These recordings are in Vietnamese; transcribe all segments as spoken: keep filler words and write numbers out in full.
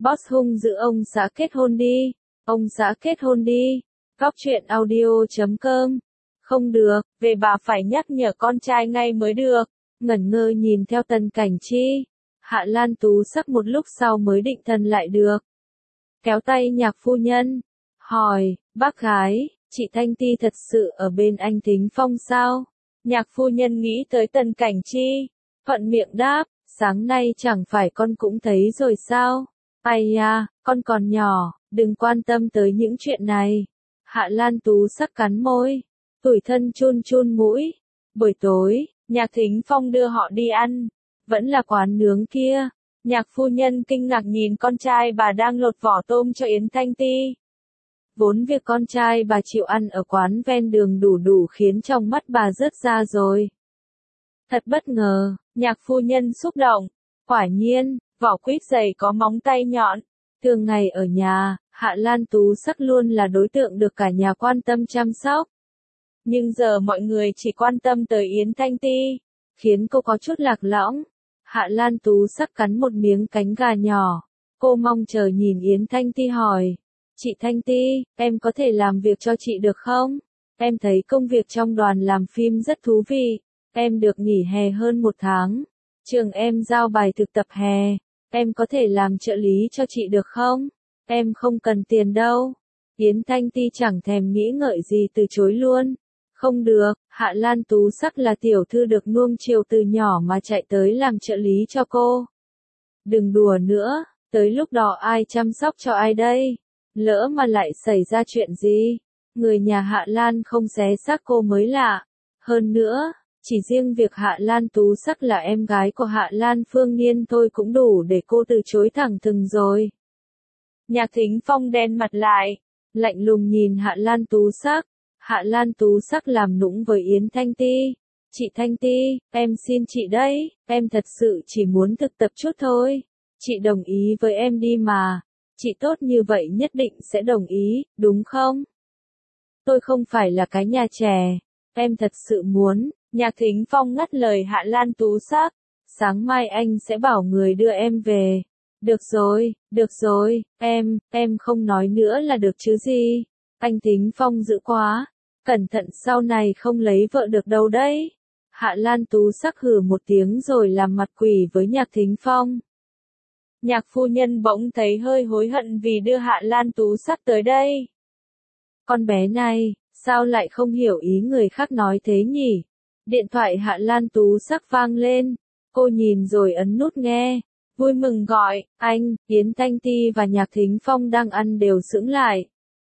Boss hung dữ ông xã kết hôn đi. Ông xã kết hôn đi. Góc truyện audio chấm com. Không được, về bà phải nhắc nhở con trai ngay mới được. Ngẩn ngơ nhìn theo Tần Cảnh Chi. Hạ Lan Tú Sắc một lúc sau mới định thần lại được. Kéo tay nhạc phu nhân. Hỏi, bác gái, chị Thanh Ti thật sự ở bên anh Thính Phong sao? Nhạc phu nhân nghĩ tới Tần Cảnh Chi. Thuận miệng đáp, sáng nay chẳng phải con cũng thấy rồi sao? Ai à, con còn nhỏ, đừng quan tâm tới những chuyện này. Hạ Lan Tú Sắc cắn môi, tủi thân chun chun mũi. Buổi tối, Nhạc Thính Phong đưa họ đi ăn. Vẫn là quán nướng kia. Nhạc phu nhân kinh ngạc nhìn con trai bà đang lột vỏ tôm cho Yến Thanh Ti. Vốn việc con trai bà chịu ăn ở quán ven đường đủ đủ khiến trong mắt bà rớt ra rồi. Thật bất ngờ, nhạc phu nhân xúc động. Quả nhiên, vỏ quýt dày có móng tay nhọn. Thường ngày ở nhà, Hạ Lan Tú Sắc luôn là đối tượng được cả nhà quan tâm chăm sóc. Nhưng giờ mọi người chỉ quan tâm tới Yến Thanh Ti, khiến cô có chút lạc lõng. Hạ Lan Tú Sắc cắn một miếng cánh gà nhỏ. Cô mong chờ nhìn Yến Thanh Ti hỏi. Chị Thanh Ti, em có thể làm việc cho chị được không? Em thấy công việc trong đoàn làm phim rất thú vị. Em được nghỉ hè hơn một tháng. Trường em giao bài thực tập hè. Em có thể làm trợ lý cho chị được không? Em không cần tiền đâu. Yến Thanh Ti chẳng thèm nghĩ ngợi gì từ chối luôn. Không được, Hạ Lan Tú Sắc là tiểu thư được nuông chiều từ nhỏ mà chạy tới làm trợ lý cho cô. Đừng đùa nữa, tới lúc đó ai chăm sóc cho ai đây? Lỡ mà lại xảy ra chuyện gì? Người nhà Hạ Lan không xé xác cô mới lạ. Hơn nữa, chỉ riêng việc Hạ Lan Tú Sắc là em gái của Hạ Lan Phương Niên thôi cũng đủ để cô từ chối thẳng thừng rồi. Nhạc Thính Phong đen mặt lại, lạnh lùng nhìn Hạ Lan Tú Sắc. Hạ Lan Tú Sắc làm nũng với Yến Thanh Ti. Chị Thanh Ti, em xin chị đấy, em thật sự chỉ muốn thực tập chút thôi. Chị đồng ý với em đi mà. Chị tốt như vậy nhất định sẽ đồng ý, đúng không? Tôi không phải là cái nhà trẻ. Em thật sự muốn. Nhạc Thính Phong ngắt lời Hạ Lan Tú Sắc. Sáng mai anh sẽ bảo người đưa em về. Được rồi, được rồi, em, em không nói nữa là được chứ gì. Anh Thính Phong dữ quá. Cẩn thận sau này không lấy vợ được đâu đấy. Hạ Lan Tú Sắc hừ một tiếng rồi làm mặt quỷ với Nhạc Thính Phong. Nhạc phu nhân bỗng thấy hơi hối hận vì đưa Hạ Lan Tú Sắc tới đây. Con bé này, sao lại không hiểu ý người khác nói thế nhỉ? Điện thoại Hạ Lan Tú Sắc vang lên. Cô nhìn rồi ấn nút nghe. Vui mừng gọi, anh, Yến Thanh Ti và Nhạc Thính Phong đang ăn đều sững lại.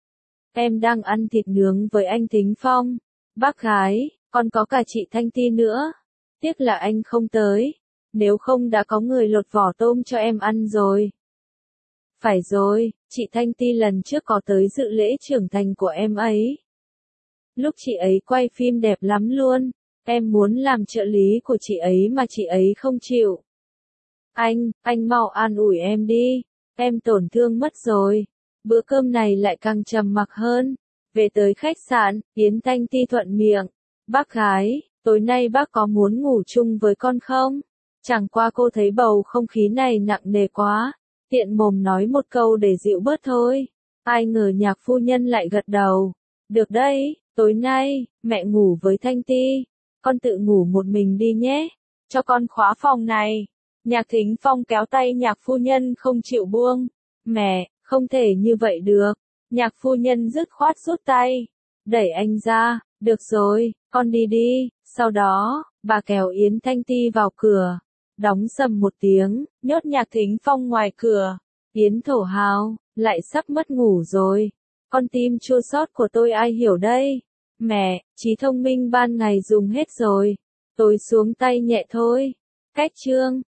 Em đang ăn thịt nướng với anh Thính Phong. Bác gái, còn có cả chị Thanh Ti nữa. Tiếc là anh không tới. Nếu không đã có người lột vỏ tôm cho em ăn rồi. Phải rồi, chị Thanh Ti lần trước có tới dự lễ trưởng thành của em ấy. Lúc chị ấy quay phim đẹp lắm luôn. Em muốn làm trợ lý của chị ấy mà chị ấy không chịu. Anh, anh mau an ủi em đi. Em tổn thương mất rồi. Bữa cơm này lại càng trầm mặc hơn. Về tới khách sạn, Yến Thanh Ti thuận miệng. Bác gái, tối nay bác có muốn ngủ chung với con không? Chẳng qua cô thấy bầu không khí này nặng nề quá. Tiện mồm nói một câu để dịu bớt thôi. Ai ngờ nhạc phu nhân lại gật đầu. Được đấy, tối nay, mẹ ngủ với Thanh Ti. Con tự ngủ một mình đi nhé. Cho con khóa phòng này. Nhạc Thính Phong kéo tay nhạc phu nhân không chịu buông. Mẹ, không thể như vậy được. Nhạc phu nhân dứt khoát rút tay. Đẩy anh ra. Được rồi, con đi đi. Sau đó, bà kéo Yến Thanh Ti vào cửa. Đóng sầm một tiếng, nhốt Nhạc Thính Phong ngoài cửa. Yến thổ hào, lại sắp mất ngủ rồi. Con tim chua xót của tôi ai hiểu đây? Mẹ, trí thông minh ban ngày dùng hết rồi. Tối xuống tay nhẹ thôi. Cách chương.